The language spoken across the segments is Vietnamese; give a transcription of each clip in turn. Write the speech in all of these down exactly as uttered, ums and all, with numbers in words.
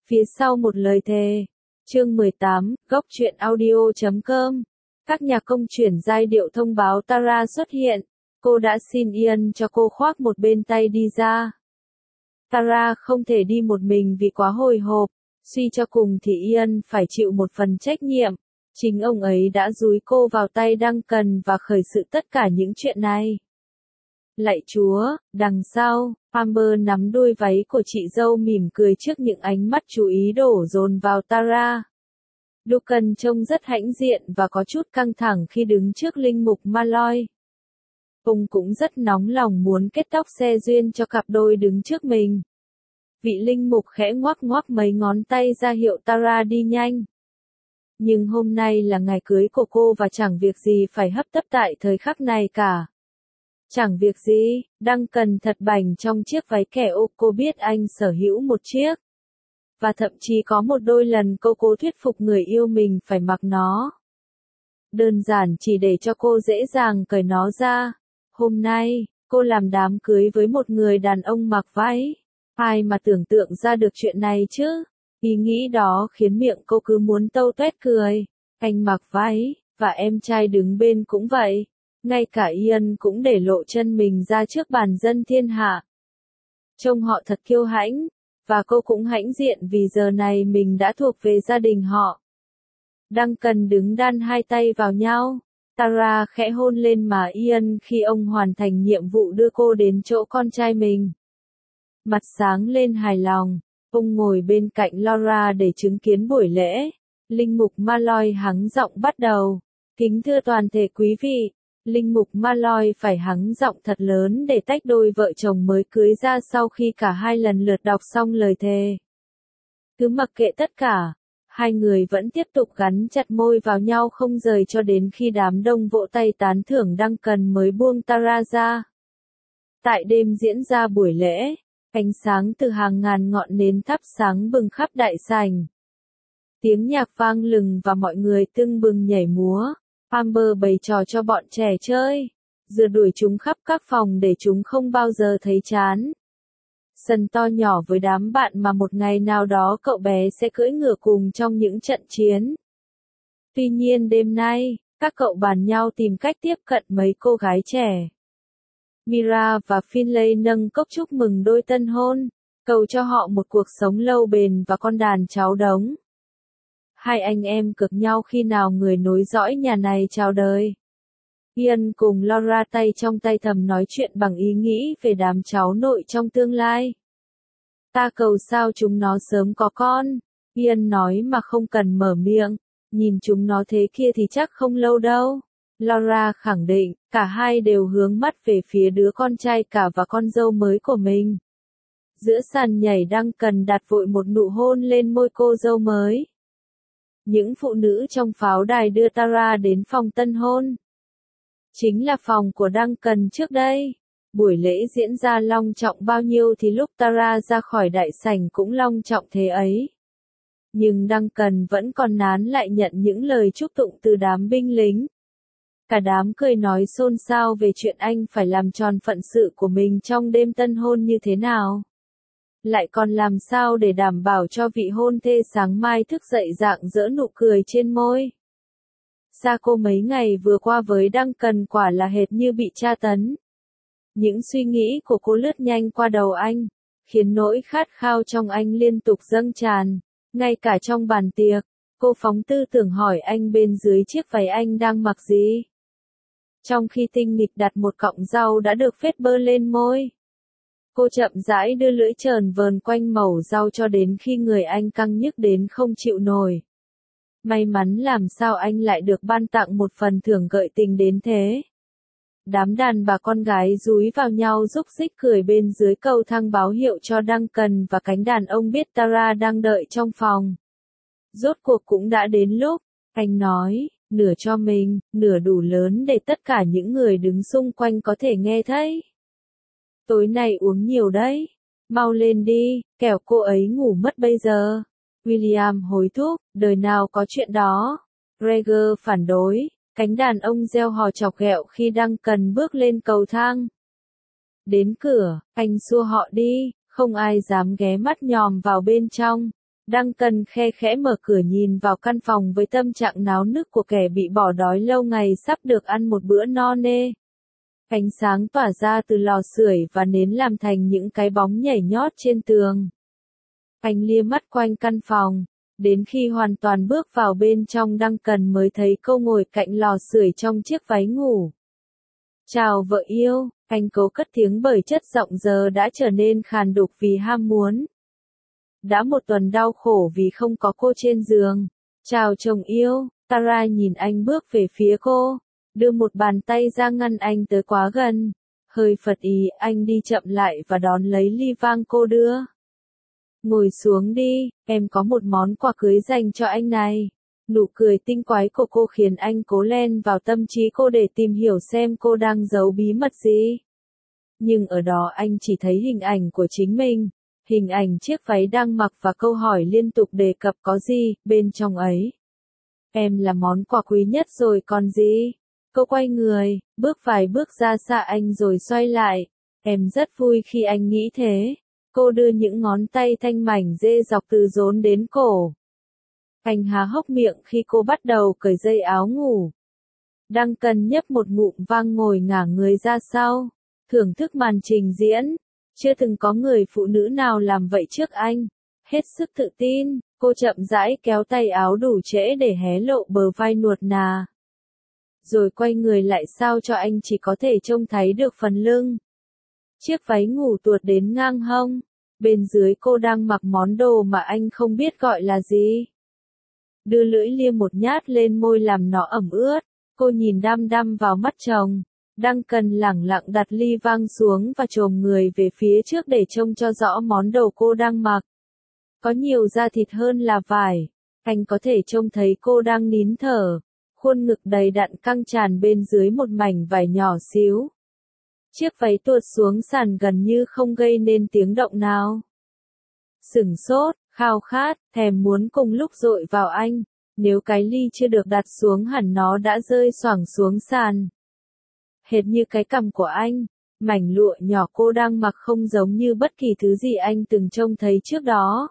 Phía sau một lời thề. Chương mười tám, góc truyện audio chấm com. Các nhà công chuyển giai điệu thông báo Tara xuất hiện. Cô đã xin Ian cho cô khoác một bên tay đi ra. Tara không thể đi một mình vì quá hồi hộp. Suy cho cùng thì Ian phải chịu một phần trách nhiệm. Chính ông ấy đã dúi cô vào tay Duncan và khởi sự tất cả những chuyện này. Lạy Chúa, đằng sau, Amber nắm đuôi váy của chị dâu mỉm cười trước những ánh mắt chú ý đổ dồn vào Tara. Duncan trông rất hãnh diện và có chút căng thẳng khi đứng trước linh mục Malloy. Ông cũng rất nóng lòng muốn kết tóc xe duyên cho cặp đôi đứng trước mình. Vị linh mục khẽ ngoắc ngoắc mấy ngón tay ra hiệu Tara đi nhanh. Nhưng hôm nay là ngày cưới của cô và chẳng việc gì phải hấp tấp tại thời khắc này cả. Chẳng việc gì, Duncan thật bảnh trong chiếc váy kẻ ô, cô biết anh sở hữu một chiếc. Và thậm chí có một đôi lần cô cố thuyết phục người yêu mình phải mặc nó. Đơn giản chỉ để cho cô dễ dàng cởi nó ra. Hôm nay, cô làm đám cưới với một người đàn ông mặc váy. Ai mà tưởng tượng ra được chuyện này chứ? Ý nghĩ đó khiến miệng cô cứ muốn tâu tuét cười. Anh mặc váy, và em trai đứng bên cũng vậy. Ngay cả Ian cũng để lộ chân mình ra trước bàn dân thiên hạ. Trông họ thật kiêu hãnh, và cô cũng hãnh diện vì giờ này mình đã thuộc về gia đình họ. Duncan đứng đan hai tay vào nhau. Tara khẽ hôn lên má Ian khi ông hoàn thành nhiệm vụ đưa cô đến chỗ con trai mình. Mặt sáng lên hài lòng, ông ngồi bên cạnh Laura để chứng kiến buổi lễ. Linh mục Malloy hắng giọng bắt đầu. Kính thưa toàn thể quý vị. Linh mục Malloy phải hắng giọng thật lớn để tách đôi vợ chồng mới cưới ra sau khi cả hai lần lượt đọc xong lời thề. Cứ mặc kệ tất cả, hai người vẫn tiếp tục gắn chặt môi vào nhau không rời cho đến khi đám đông vỗ tay tán thưởng Duncan mới buông Tara ra. Tại đêm diễn ra buổi lễ, ánh sáng từ hàng ngàn ngọn nến thắp sáng bừng khắp đại sảnh. Tiếng nhạc vang lừng và mọi người tưng bừng nhảy múa. Amber bày trò cho bọn trẻ chơi, rượt đuổi chúng khắp các phòng để chúng không bao giờ thấy chán. Sân to nhỏ với đám bạn mà một ngày nào đó cậu bé sẽ cưỡi ngựa cùng trong những trận chiến. Tuy nhiên đêm nay, các cậu bàn nhau tìm cách tiếp cận mấy cô gái trẻ. Mira và Finlay nâng cốc chúc mừng đôi tân hôn, cầu cho họ một cuộc sống lâu bền và con đàn cháu đống. Hai anh em cực nhau khi nào người nối dõi nhà này chào đời. Ian cùng Laura tay trong tay thầm nói chuyện bằng ý nghĩ về đám cháu nội trong tương lai. Ta cầu sao chúng nó sớm có con. Ian nói mà không cần mở miệng. Nhìn chúng nó thế kia thì chắc không lâu đâu. Laura khẳng định, cả hai đều hướng mắt về phía đứa con trai cả và con dâu mới của mình. Giữa sàn nhảy Duncan đặt vội một nụ hôn lên môi cô dâu mới. Những phụ nữ trong pháo đài đưa Tara đến phòng tân hôn. Chính là phòng của Duncan trước đây. Buổi lễ diễn ra long trọng bao nhiêu thì lúc Tara ra khỏi đại sảnh cũng long trọng thế ấy. Nhưng Duncan vẫn còn nán lại nhận những lời chúc tụng từ đám binh lính. Cả đám cười nói xôn xao về chuyện anh phải làm tròn phận sự của mình trong đêm tân hôn như thế nào. Lại còn làm sao để đảm bảo cho vị hôn thê sáng mai thức dậy rạng rỡ nụ cười trên môi. Xa cô mấy ngày vừa qua với Duncan quả là hệt như bị tra tấn. Những suy nghĩ của cô lướt nhanh qua đầu anh, khiến nỗi khát khao trong anh liên tục dâng tràn. Ngay cả trong bàn tiệc, cô phóng tư tưởng hỏi anh bên dưới chiếc váy anh đang mặc gì. Trong khi tinh nghịch đặt một cọng rau đã được phết bơ lên môi. Cô chậm rãi đưa lưỡi trờn vờn quanh mẩu rau cho đến khi người anh căng nhức đến không chịu nổi. May mắn làm sao anh lại được ban tặng một phần thưởng gợi tình đến thế. Đám đàn bà con gái dúi vào nhau rúc rích cười bên dưới cầu thang báo hiệu cho Duncan và cánh đàn ông biết Tara đang đợi trong phòng. Rốt cuộc cũng đã đến lúc, anh nói, nửa cho mình, nửa đủ lớn để tất cả những người đứng xung quanh có thể nghe thấy. Tối nay uống nhiều đấy. Mau lên đi, kẻo cô ấy ngủ mất bây giờ. William hối thúc, đời nào có chuyện đó. Gregor phản đối, cánh đàn ông reo hò chọc ghẹo khi Duncan bước lên cầu thang. Đến cửa, anh xua họ đi, không ai dám ghé mắt nhòm vào bên trong. Duncan khe khẽ mở cửa nhìn vào căn phòng với tâm trạng náo nức của kẻ bị bỏ đói lâu ngày sắp được ăn một bữa no nê. Ánh sáng tỏa ra từ lò sưởi và nến làm thành những cái bóng nhảy nhót trên tường. Anh lia mắt quanh căn phòng, đến khi hoàn toàn bước vào bên trong Duncan mới thấy cô ngồi cạnh lò sưởi trong chiếc váy ngủ. Chào vợ yêu, anh cố cất tiếng bởi chất giọng giờ đã trở nên khàn đục vì ham muốn. Đã một tuần đau khổ vì không có cô trên giường. Chào chồng yêu, Tara nhìn anh bước về phía cô, đưa một bàn tay ra ngăn anh tới quá gần. Hơi phật ý, anh đi chậm lại và đón lấy ly vang cô đưa. Ngồi xuống đi, em có một món quà cưới dành cho anh này. Nụ cười tinh quái của cô khiến anh cố len vào tâm trí cô để tìm hiểu xem cô đang giấu bí mật gì. Nhưng ở đó anh chỉ thấy hình ảnh của chính mình, hình ảnh chiếc váy đang mặc và câu hỏi liên tục đề cập có gì bên trong ấy. Em là món quà quý nhất rồi còn gì? Cô quay người, bước vài bước ra xa anh rồi xoay lại. Em rất vui khi anh nghĩ thế. Cô đưa những ngón tay thanh mảnh dê dọc từ rốn đến cổ. Anh há hốc miệng khi cô bắt đầu cởi dây áo ngủ. Duncan nhấp một ngụm vang ngồi ngả người ra sau, thưởng thức màn trình diễn. Chưa từng có người phụ nữ nào làm vậy trước anh. Hết sức tự tin, cô chậm rãi kéo tay áo đủ trễ để hé lộ bờ vai nuột nà. Rồi quay người lại sao cho anh chỉ có thể trông thấy được phần lưng. Chiếc váy ngủ tuột đến ngang hông. Bên dưới cô đang mặc món đồ mà anh không biết gọi là gì. Đưa lưỡi liêm một nhát lên môi làm nó ẩm ướt. Cô nhìn đăm đăm vào mắt chồng. Duncan lẳng lặng đặt ly vang xuống và chồm người về phía trước để trông cho rõ món đồ cô đang mặc. Có nhiều da thịt hơn là vải. Anh có thể trông thấy cô đang nín thở. Khuôn ngực đầy đặn căng tràn bên dưới một mảnh vải nhỏ xíu. Chiếc váy tuột xuống sàn gần như không gây nên tiếng động nào. Sửng sốt, khao khát, thèm muốn cùng lúc dội vào anh. Nếu cái ly chưa được đặt xuống hẳn nó đã rơi xoảng xuống sàn. Hệt như cái cằm của anh, mảnh lụa nhỏ cô đang mặc không giống như bất kỳ thứ gì anh từng trông thấy trước đó.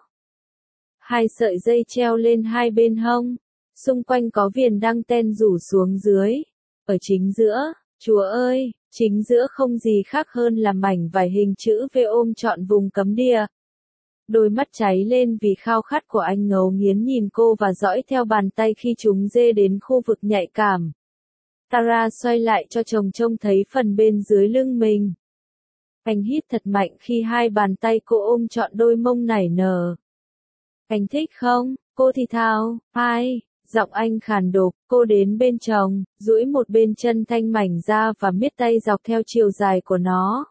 Hai sợi dây treo lên hai bên hông, xung quanh có viền đăng ten rủ xuống dưới. Ở chính giữa, Chúa ơi, chính giữa không gì khác hơn là mảnh vải hình chữ V ôm trọn vùng cấm địa. Đôi mắt cháy lên vì khao khát của anh ngấu nghiến nhìn cô và dõi theo bàn tay khi chúng dê đến khu vực nhạy cảm. Tara xoay lại cho chồng trông thấy phần bên dưới lưng mình. Anh hít thật mạnh khi hai bàn tay cô ôm trọn đôi mông nảy nở. Anh thích không? Cô thì thào, ai? Giọng anh khàn đục, cô đến bên chồng, duỗi một bên chân thanh mảnh ra và miết tay dọc theo chiều dài của nó.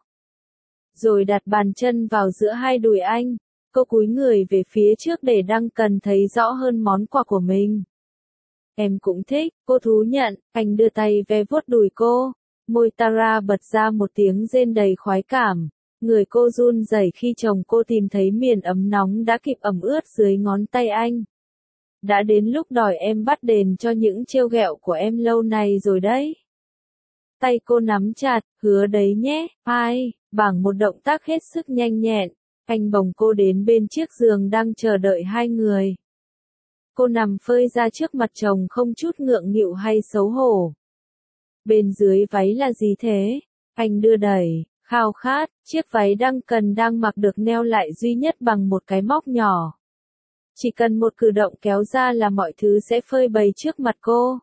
Rồi đặt bàn chân vào giữa hai đùi anh, cô cúi người về phía trước để Duncan thấy rõ hơn món quà của mình. Em cũng thích, cô thú nhận, anh đưa tay ve vuốt đùi cô. Môi Tara bật ra một tiếng rên đầy khoái cảm. Người cô run rẩy khi chồng cô tìm thấy miền ấm nóng đã kịp ẩm ướt dưới ngón tay anh. Đã đến lúc đòi em bắt đền cho những trêu ghẹo của em lâu nay rồi đấy. Tay cô nắm chặt, hứa đấy nhé, ai, bằng một động tác hết sức nhanh nhẹn, anh bồng cô đến bên chiếc giường đang chờ đợi hai người. Cô nằm phơi ra trước mặt chồng không chút ngượng nghịu hay xấu hổ. Bên dưới váy là gì thế? Anh đưa đẩy, khao khát, chiếc váy Duncan đang mặc được neo lại duy nhất bằng một cái móc nhỏ. Chỉ cần một cử động kéo ra là mọi thứ sẽ phơi bày trước mặt cô.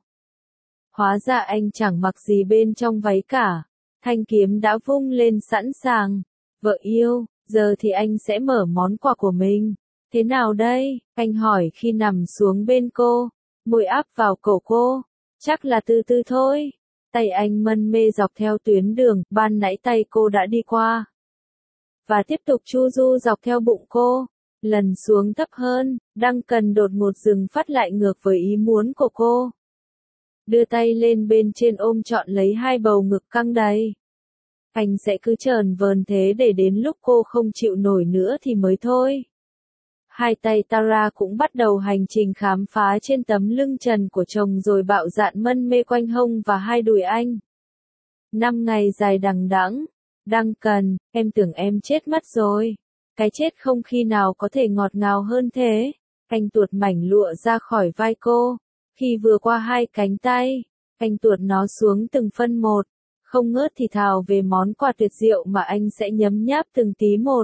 Hóa ra anh chẳng mặc gì bên trong váy cả. Thanh kiếm đã vung lên sẵn sàng. Vợ yêu, giờ thì anh sẽ mở món quà của mình. Thế nào đây? Anh hỏi khi nằm xuống bên cô. Môi áp vào cổ cô. Chắc là từ từ thôi. Tay anh mân mê dọc theo tuyến đường, ban nãy tay cô đã đi qua. Và tiếp tục chu du dọc theo bụng cô. Lần xuống thấp hơn, Duncan đột ngột dừng phát lại ngược với ý muốn của cô. Đưa tay lên bên trên ôm trọn lấy hai bầu ngực căng đầy. Anh sẽ cứ trờn vờn thế để đến lúc cô không chịu nổi nữa thì mới thôi. Hai tay Tara cũng bắt đầu hành trình khám phá trên tấm lưng trần của chồng rồi bạo dạn mân mê quanh hông và hai đùi anh. Năm ngày dài đằng đẵng. Duncan, em tưởng em chết mất rồi. Cái chết không khi nào có thể ngọt ngào hơn thế. Anh tuột mảnh lụa ra khỏi vai cô. Khi vừa qua hai cánh tay, anh tuột nó xuống từng phân một, không ngớt thì thào về món quà tuyệt diệu mà anh sẽ nhấm nháp từng tí một.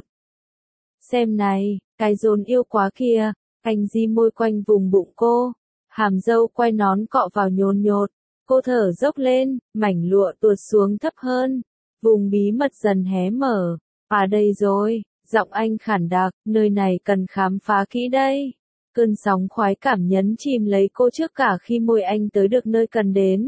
Xem này, cái dồn yêu quá kìa, anh di môi quanh vùng bụng cô, hàm dâu quay nón cọ vào nhồn nhột, cô thở dốc lên, mảnh lụa tuột xuống thấp hơn, vùng bí mật dần hé mở. À đây rồi, giọng anh khản đặc, nơi này cần khám phá kỹ đây. Cơn sóng khoái cảm nhấn chìm lấy cô trước cả khi môi anh tới được nơi cần đến.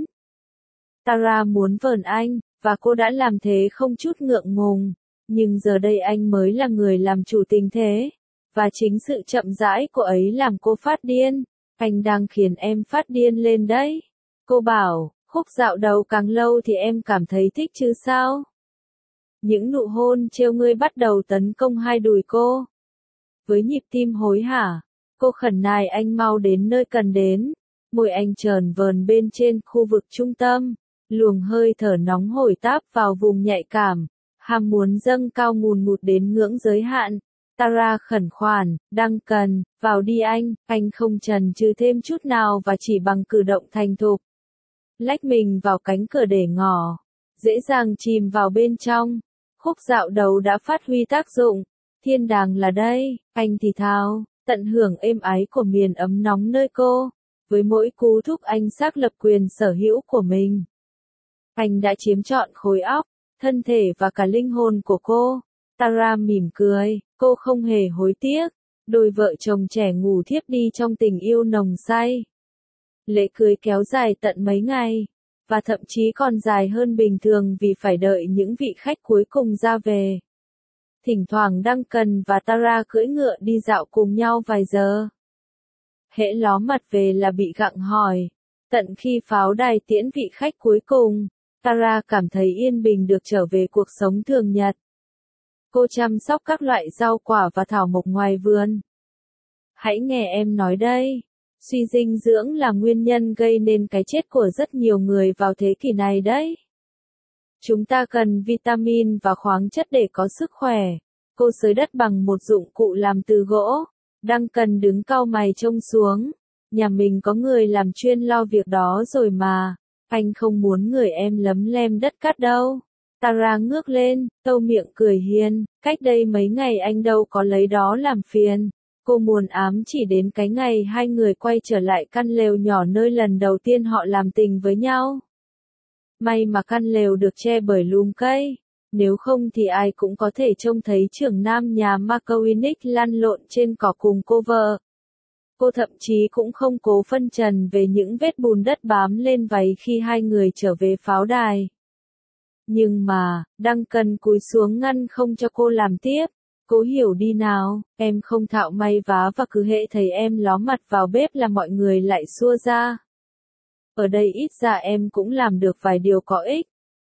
Tara muốn vờn anh, và cô đã làm thế không chút ngượng ngùng, nhưng giờ đây anh mới là người làm chủ tình thế, và chính sự chậm rãi của ấy làm cô phát điên. Anh đang khiến em phát điên lên đấy. Cô bảo, khúc dạo đầu càng lâu thì em cảm thấy thích chứ sao? Những nụ hôn trêu ngươi bắt đầu tấn công hai đùi cô. Với nhịp tim hối hả, cô khẩn nài anh mau đến nơi cần đến. Môi anh trờn vờn bên trên khu vực trung tâm, luồng hơi thở nóng hổi táp vào vùng nhạy cảm, ham muốn dâng cao ngùn ngụt đến ngưỡng giới hạn. Tara khẩn khoản, Duncan, vào đi anh, anh không chần chừ thêm chút nào và chỉ bằng cử động thành thục. Lách mình vào cánh cửa để ngỏ, dễ dàng chìm vào bên trong. Khúc dạo đầu đã phát huy tác dụng, thiên đàng là đây, anh thì thào, tận hưởng êm ái của miền ấm nóng nơi cô. Với mỗi cú thúc anh xác lập quyền sở hữu của mình. Anh đã chiếm trọn khối óc, thân thể và cả linh hồn của cô. Tara mỉm cười, cô không hề hối tiếc. Đôi vợ chồng trẻ ngủ thiếp đi trong tình yêu nồng say. Lễ cưới kéo dài tận mấy ngày, và thậm chí còn dài hơn bình thường vì phải đợi những vị khách cuối cùng ra về. Thỉnh thoảng Duncan và Tara cưỡi ngựa đi dạo cùng nhau vài giờ. Hễ ló mặt về là bị gặng hỏi. Tận khi pháo đài tiễn vị khách cuối cùng, Tara cảm thấy yên bình được trở về cuộc sống thường nhật. Cô chăm sóc các loại rau quả và thảo mộc ngoài vườn. Hãy nghe em nói đây. Suy dinh dưỡng là nguyên nhân gây nên cái chết của rất nhiều người vào thế kỷ này đấy. Chúng ta cần vitamin và khoáng chất để có sức khỏe. Cô xới đất bằng một dụng cụ làm từ gỗ. Duncan đứng cau mày trông xuống. Nhà mình có người làm chuyên lo việc đó rồi mà. Anh không muốn người em lấm lem đất cát đâu. Tara ngước lên, tâu miệng cười hiền. Cách đây mấy ngày anh đâu có lấy đó làm phiền. Cô buồn ám chỉ đến cái ngày hai người quay trở lại căn lều nhỏ nơi lần đầu tiên họ làm tình với nhau. May mà căn lều được che bởi lùm cây. Nếu không thì ai cũng có thể trông thấy trưởng nam nhà McCormick lăn lộn trên cỏ cùng cô vợ. Cô thậm chí cũng không cố phân trần về những vết bùn đất bám lên váy khi hai người trở về pháo đài. Nhưng mà, Duncan cúi xuống ngăn không cho cô làm tiếp. Cố hiểu đi nào, em không thạo may vá và cứ hễ thấy em ló mặt vào bếp là mọi người lại xua ra. Ở đây ít ra em cũng làm được vài điều có ích.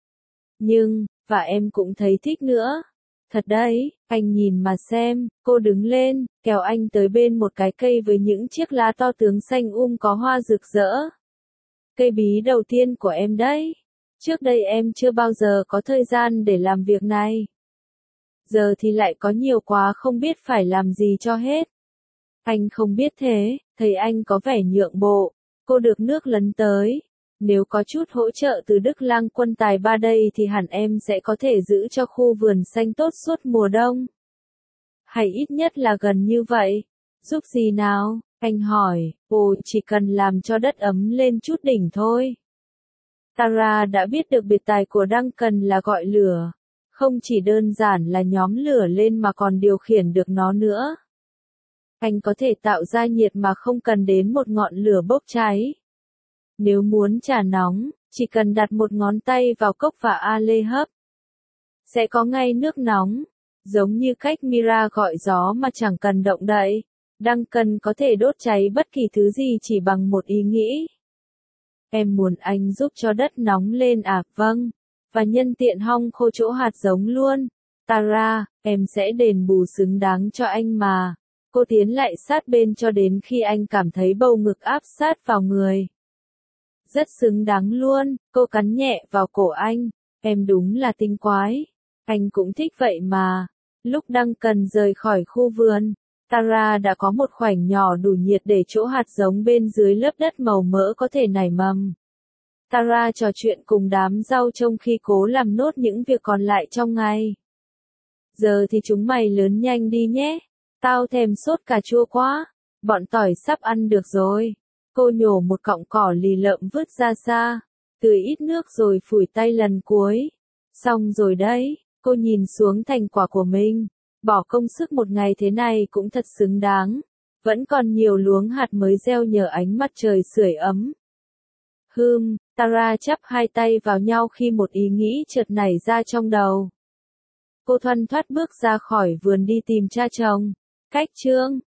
Nhưng, và em cũng thấy thích nữa. Thật đấy, anh nhìn mà xem. Cô đứng lên, kéo anh tới bên một cái cây với những chiếc lá to tướng xanh um có hoa rực rỡ. Cây bí đầu tiên của em đấy. Trước đây em chưa bao giờ có thời gian để làm việc này. Giờ thì lại có nhiều quá không biết phải làm gì cho hết. Anh không biết thế, thấy anh có vẻ nhượng bộ. Cô được nước lấn tới. Nếu có chút hỗ trợ từ Đức Lang quân tài ba đây thì hẳn em sẽ có thể giữ cho khu vườn xanh tốt suốt mùa đông. Hay ít nhất là gần như vậy. Giúp gì nào? Anh hỏi. Ồ, chỉ cần làm cho đất ấm lên chút đỉnh thôi. Tara đã biết được biệt tài của Duncan là gọi lửa. Không chỉ đơn giản là nhóm lửa lên mà còn điều khiển được nó nữa. Anh có thể tạo ra nhiệt mà không cần đến một ngọn lửa bốc cháy. Nếu muốn trà nóng, chỉ cần đặt một ngón tay vào cốc và a lê hấp. Sẽ có ngay nước nóng. Giống như cách Mira gọi gió mà chẳng cần động đậy. Duncan có thể đốt cháy bất kỳ thứ gì chỉ bằng một ý nghĩ. Em muốn anh giúp cho đất nóng lên à? Vâng. Và nhân tiện hong khô chỗ hạt giống luôn. Tara, em sẽ đền bù xứng đáng cho anh mà. Cô tiến lại sát bên cho đến khi anh cảm thấy bầu ngực áp sát vào người. Rất xứng đáng luôn, cô cắn nhẹ vào cổ anh. Em đúng là tinh quái. Anh cũng thích vậy mà. Lúc Duncan rời khỏi khu vườn, Tara đã có một khoảnh nhỏ đủ nhiệt để chỗ hạt giống bên dưới lớp đất màu mỡ có thể nảy mầm. Tara trò chuyện cùng đám rau trong khi cố làm nốt những việc còn lại trong ngày. Giờ thì chúng mày lớn nhanh đi nhé. Tao thèm sốt cà chua quá. Bọn tỏi sắp ăn được rồi. Cô nhổ một cọng cỏ lì lợm vứt ra xa. Tưới ít nước rồi phủi tay lần cuối. Xong rồi đấy. Cô nhìn xuống thành quả của mình. Bỏ công sức một ngày thế này cũng thật xứng đáng. Vẫn còn nhiều luống hạt mới gieo nhờ ánh mặt trời sưởi ấm. Hừm, Tara chắp hai tay vào nhau khi một ý nghĩ chợt nảy ra trong đầu. Cô thoăn thoắt bước ra khỏi vườn đi tìm cha chồng. Cách chương